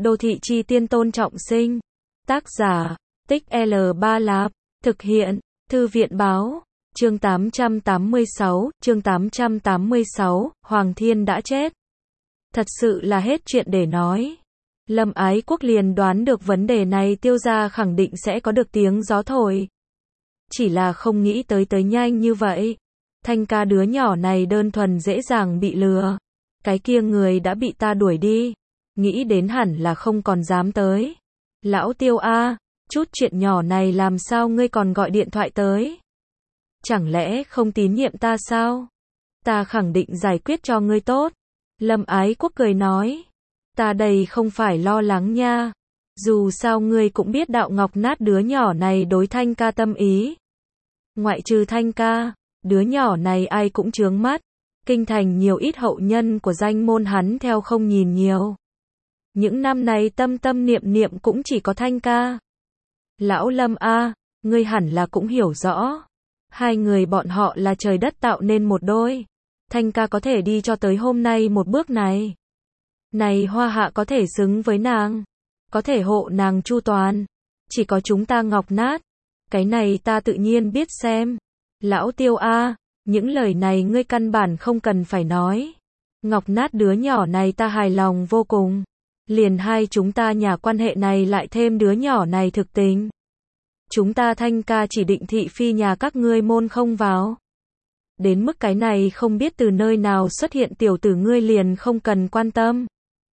Đô thị chi tiên Tôn Trọng Sinh. Tác giả, Tích L Ba Lạp. Thực hiện, Thư viện Báo. Chương 886, Hoàng Thiên đã chết. Thật sự là hết chuyện để nói. Lâm Ái Quốc liền đoán được vấn đề này Tiêu gia khẳng định sẽ có được tiếng gió thổi. Chỉ là không nghĩ tới nhanh như vậy. Thanh ca đứa nhỏ này đơn thuần dễ dàng bị lừa. Cái kia người đã bị ta đuổi đi. Nghĩ đến hẳn là không còn dám tới. Lão Tiêu a, chút chuyện nhỏ này làm sao ngươi còn gọi điện thoại tới? Chẳng lẽ không tín nhiệm ta sao? Ta khẳng định giải quyết cho ngươi tốt. Lâm Ái Quốc cười nói. Ta đây không phải lo lắng nha. Dù sao ngươi cũng biết Đạo Ngọc Nát đứa nhỏ này đối Thanh ca tâm ý. Ngoại trừ Thanh ca, đứa nhỏ này ai cũng chướng mắt. Kinh thành nhiều ít hậu nhân của danh môn hắn theo không nhìn nhiều. Những năm này tâm tâm niệm niệm cũng chỉ có Thanh ca. Lão Lâm a, ngươi hẳn là cũng hiểu rõ. Hai người bọn họ là trời đất tạo nên một đôi. Thanh ca có thể đi cho tới hôm nay một bước này. Này Hoa Hạ có thể xứng với nàng. Có thể hộ nàng chu toàn. Chỉ có chúng ta Ngọc Nát. Cái này ta tự nhiên biết xem. Lão Tiêu a, những lời này ngươi căn bản không cần phải nói. Ngọc Nát đứa nhỏ này ta hài lòng vô cùng. Liền hai chúng ta nhà quan hệ này lại thêm đứa nhỏ này thực tình. Chúng ta Thanh ca chỉ định thị phi nhà các ngươi môn không vào. Đến mức cái này không biết từ nơi nào xuất hiện tiểu tử ngươi liền không cần quan tâm.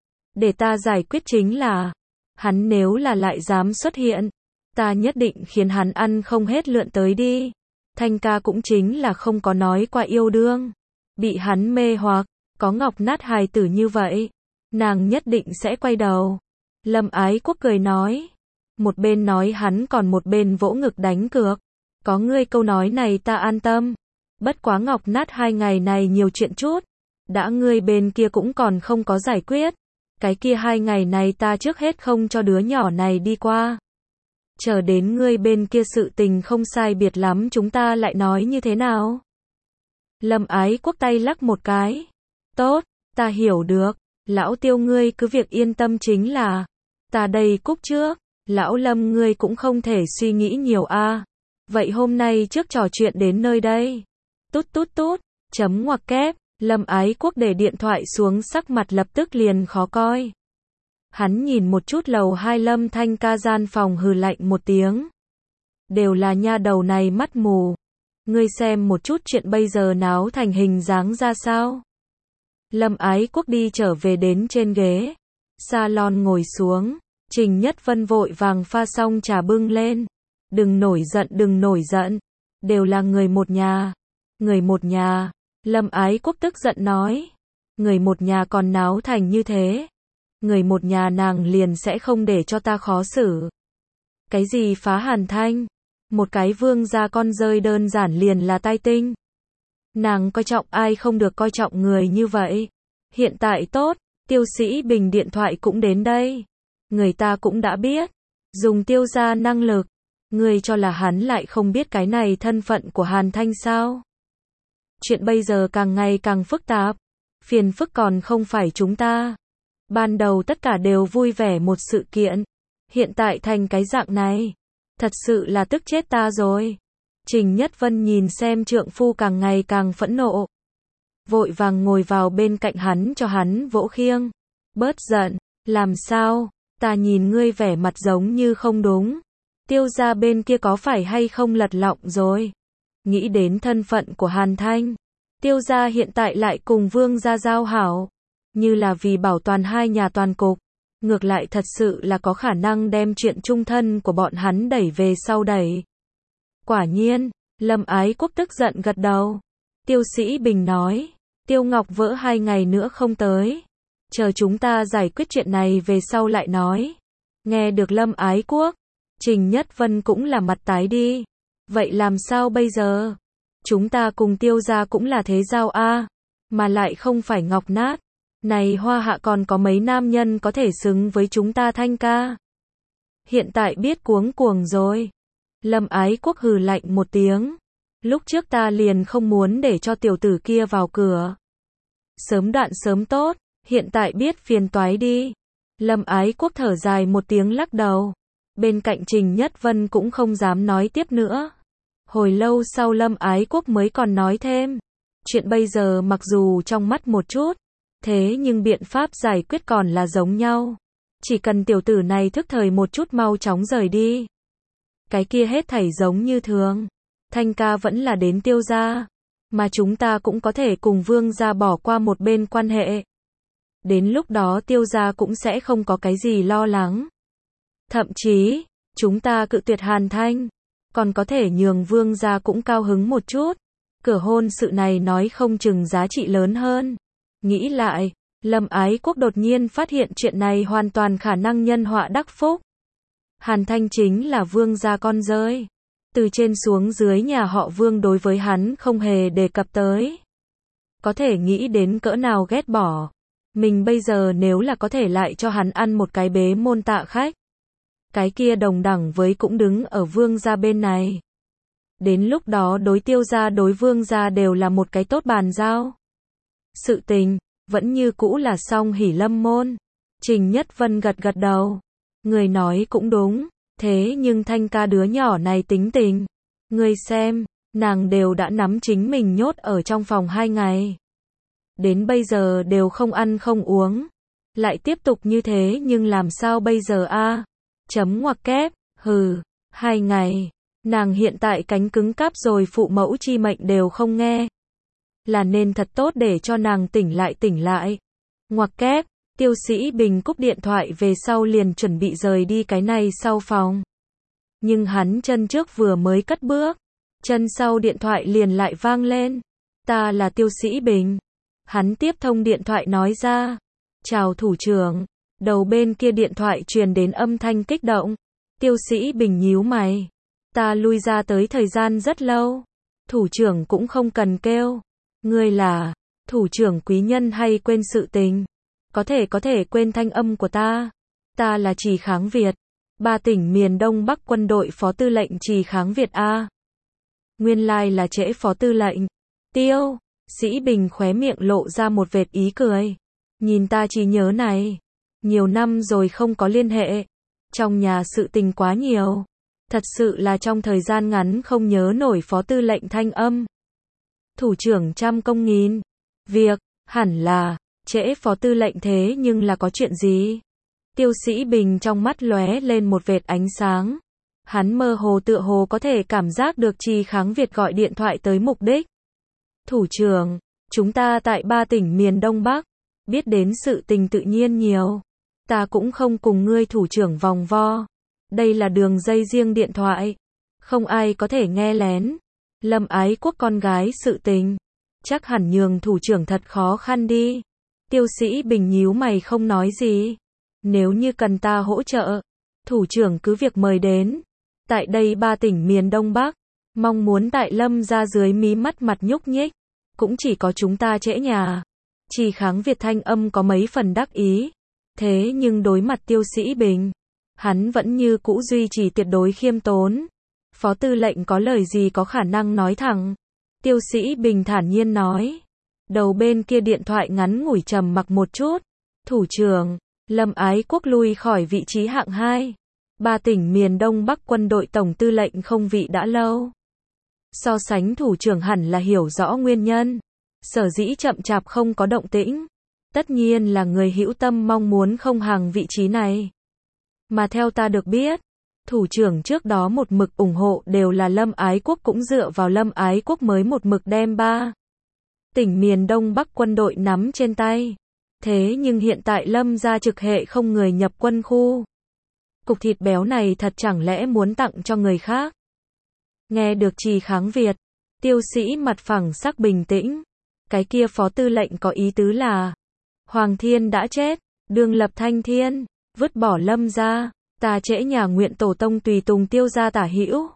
Để ta giải quyết chính là, hắn nếu là lại dám xuất hiện, ta nhất định khiến hắn ăn không hết lượn tới đi. Thanh ca cũng chính là không có nói qua yêu đương. Bị hắn mê hoặc, có Ngọc Nát hài tử như vậy. Nàng nhất định sẽ quay đầu. Lâm Ái Quốc cười nói. Một bên nói hắn còn một bên vỗ ngực đánh cược. Có ngươi câu nói này ta an tâm. Bất quá Ngọc Nát 2 ngày này nhiều chuyện chút. Đã ngươi bên kia cũng còn không có giải quyết. Cái kia 2 ngày này ta trước hết không cho đứa nhỏ này đi qua. Chờ đến ngươi bên kia sự tình không sai biệt lắm chúng ta lại nói như thế nào? Lâm Ái Quốc tay lắc một cái. Tốt, ta hiểu được. Lão Tiêu ngươi cứ việc yên tâm chính là. Ta đây cúp trước. Lão Lâm ngươi cũng không thể suy nghĩ nhiều a. Vậy hôm nay trước trò chuyện đến nơi đây. Tút tút tút. Chấm ngoặc kép. Lâm Ái Quốc để điện thoại xuống sắc mặt lập tức liền khó coi. Hắn nhìn một chút lầu 2 Lâm Thanh ca gian phòng hừ lạnh một tiếng. Đều là nha đầu này mắt mù. Ngươi xem một chút chuyện bây giờ náo thành hình dáng ra sao. Lâm Ái Quốc đi trở về đến trên ghế salon ngồi xuống. Trình Nhất Vân vội vàng pha xong trà bưng lên. Đừng nổi giận. Đều là người một nhà. Người một nhà. Lâm Ái Quốc tức giận nói. Người một nhà còn náo thành như thế. Người một nhà nàng liền sẽ không để cho ta khó xử. Cái gì phá Hàn Thanh? Một cái vương gia con rơi đơn giản liền là tai tinh. Nàng coi trọng ai không được coi trọng người như vậy. Hiện tại tốt, Tiêu Sĩ Bình điện thoại cũng đến đây. Người ta cũng đã biết. Dùng Tiêu gia năng lực. Người cho là hắn lại không biết cái này thân phận của Hàn Thanh sao? Chuyện bây giờ càng ngày càng phức tạp. Phiền phức còn không phải chúng ta. Ban đầu tất cả đều vui vẻ một sự kiện. Hiện tại thành cái dạng này. Thật sự là tức chết ta rồi. Trình Nhất Vân nhìn xem trượng phu càng ngày càng phẫn nộ. Vội vàng ngồi vào bên cạnh hắn cho hắn vỗ khiêng. Bớt giận. Làm sao? Ta nhìn ngươi vẻ mặt giống như không đúng. Tiêu gia bên kia có phải hay không lật lọng rồi? Nghĩ đến thân phận của Hàn Thanh. Tiêu gia hiện tại lại cùng Vương gia giao hảo. Như là vì bảo toàn hai nhà toàn cục. Ngược lại thật sự là có khả năng đem chuyện chung thân của bọn hắn đẩy về sau đẩy. Quả nhiên, Lâm Ái Quốc tức giận gật đầu. Tiêu Sĩ Bình nói. Tiêu Ngọc Vỡ 2 ngày nữa không tới. Chờ chúng ta giải quyết chuyện này về sau lại nói. Nghe được Lâm Ái Quốc. Trình Nhất Vân cũng là mặt tái đi. Vậy làm sao bây giờ? Chúng ta cùng Tiêu gia cũng là thế giao a, mà lại không phải Ngọc Nát. Này Hoa Hạ còn có mấy nam nhân có thể xứng với chúng ta Thanh ca. Hiện tại biết cuống cuồng rồi. Lâm Ái Quốc hừ lạnh một tiếng. Lúc trước ta liền không muốn để cho tiểu tử kia vào cửa. Sớm đoạn sớm tốt, hiện tại biết phiền toái đi. Lâm Ái Quốc thở dài một tiếng lắc đầu. Bên cạnh Trình Nhất Vân cũng không dám nói tiếp nữa. Hồi lâu sau Lâm Ái Quốc mới còn nói thêm. Chuyện bây giờ mặc dù trong mắt một chút, thế nhưng biện pháp giải quyết còn là giống nhau. Chỉ cần tiểu tử này thức thời một chút mau chóng rời đi. Cái kia hết thảy giống như thường. Thanh ca vẫn là đến Tiêu gia. Mà chúng ta cũng có thể cùng Vương gia bỏ qua một bên quan hệ. Đến lúc đó Tiêu gia cũng sẽ không có cái gì lo lắng. Thậm chí, chúng ta cự tuyệt Hàn Thanh. Còn có thể nhường Vương gia cũng cao hứng một chút. Cửa hôn sự này nói không chừng giá trị lớn hơn. Nghĩ lại, Lâm Ái Quốc đột nhiên phát hiện chuyện này hoàn toàn khả năng nhân họa đắc phúc. Hàn Thanh chính là Vương gia con rơi. Từ trên xuống dưới nhà họ Vương đối với hắn không hề đề cập tới. Có thể nghĩ đến cỡ nào ghét bỏ. Mình bây giờ nếu là có thể lại cho hắn ăn một cái bế môn tạ khách. Cái kia đồng đẳng với cũng đứng ở Vương gia bên này. Đến lúc đó đối Tiêu gia đối Vương gia đều là một cái tốt bàn giao. Sự tình, vẫn như cũ là song hỷ lâm môn. Trình Nhất Vân gật gật đầu. Người nói cũng đúng. Thế nhưng Thanh ca đứa nhỏ này tính tình. Ngươi xem, nàng đều đã nắm chính mình nhốt ở trong phòng 2 ngày. Đến bây giờ đều không ăn không uống. Lại tiếp tục như thế nhưng làm sao bây giờ a? Chấm ngoặc kép, hừ, 2 ngày. Nàng hiện tại cánh cứng cáp rồi phụ mẫu chi mệnh đều không nghe. Là nên thật tốt để cho nàng tỉnh lại. Ngoặc kép, Tiêu Sĩ Bình cúp điện thoại về sau liền chuẩn bị rời đi cái này sau phòng. Nhưng hắn chân trước vừa mới cất bước, chân sau điện thoại liền lại vang lên. Ta là Tiêu Sĩ Bình. Hắn tiếp thông điện thoại nói ra. Chào thủ trưởng. Đầu bên kia điện thoại truyền đến âm thanh kích động. Tiêu Sĩ Bình nhíu mày. Ta lui ra tới thời gian rất lâu. Thủ trưởng cũng không cần kêu. Ngươi là thủ trưởng quý nhân hay quên sự tình? Có thể quên thanh âm của ta. Ta là Trì Kháng Việt. 3 tỉnh miền Đông Bắc quân đội phó tư lệnh Trì Kháng Việt a. Nguyên lai là Trễ phó tư lệnh. Tiêu Sĩ Bình khóe miệng lộ ra một vệt ý cười. Nhìn ta trí nhớ này. Nhiều năm rồi không có liên hệ. Trong nhà sự tình quá nhiều. Thật sự là trong thời gian ngắn không nhớ nổi phó tư lệnh thanh âm. Thủ trưởng trăm công nghìn. Việc, hẳn là, Trễ phó tư lệnh thế nhưng là có chuyện gì? Tiêu Sĩ Bình trong mắt lóe lên một vệt ánh sáng. Hắn mơ hồ tựa hồ có thể cảm giác được Trì Kháng Việt gọi điện thoại tới mục đích. Thủ trưởng, chúng ta tại 3 tỉnh miền Đông Bắc, biết đến sự tình tự nhiên nhiều. Ta cũng không cùng ngươi thủ trưởng vòng vo. Đây là đường dây riêng điện thoại. Không ai có thể nghe lén. Lâm Ái Quốc con gái sự tình. Chắc hẳn nhường thủ trưởng thật khó khăn đi. Tiêu Sĩ Bình nhíu mày không nói gì. Nếu như cần ta hỗ trợ, thủ trưởng cứ việc mời đến. Tại đây 3 tỉnh miền Đông Bắc, mong muốn tại Lâm ra dưới mí mắt mặt nhúc nhích. Cũng chỉ có chúng ta Trễ nhà. Trì Kháng Việt thanh âm có mấy phần đắc ý. Thế nhưng đối mặt Tiêu Sĩ Bình, hắn vẫn như cũ duy trì tuyệt đối khiêm tốn. Phó tư lệnh có lời gì có khả năng nói thẳng. Tiêu Sĩ Bình thản nhiên nói. Đầu bên kia điện thoại ngắn ngủi trầm mặc một chút. Thủ trưởng, Lâm Ái Quốc lui khỏi vị trí hạng 2. 3 tỉnh miền Đông Bắc quân đội tổng tư lệnh không vị đã lâu. So sánh thủ trưởng hẳn là hiểu rõ nguyên nhân. Sở dĩ chậm chạp không có động tĩnh. Tất nhiên là người hữu tâm mong muốn không hàng vị trí này. Mà theo ta được biết, thủ trưởng trước đó một mực ủng hộ đều là Lâm Ái Quốc, cũng dựa vào Lâm Ái Quốc mới một mực đem 3 tỉnh miền Đông Bắc quân đội nắm trên tay. Thế nhưng hiện tại Lâm gia trực hệ không người nhập quân khu. Cục thịt béo này thật chẳng lẽ muốn tặng cho người khác? Nghe được Trì Kháng Việt, Tiêu Sĩ mặt phẳng sắc bình tĩnh. Cái kia phó tư lệnh có ý tứ là Hoàng Thiên đã chết, Đường Lập Thanh Thiên vứt bỏ Lâm gia, ta Trễ nhà nguyện tổ tông tùy tùng Tiêu gia tả hữu.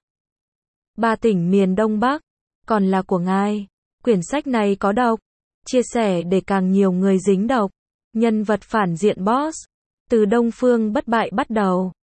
3 tỉnh miền Đông Bắc, còn là của ngài. Quyển sách này có độc, chia sẻ để càng nhiều người dính độc. Nhân vật phản diện boss, từ Đông Phương Bất Bại bắt đầu.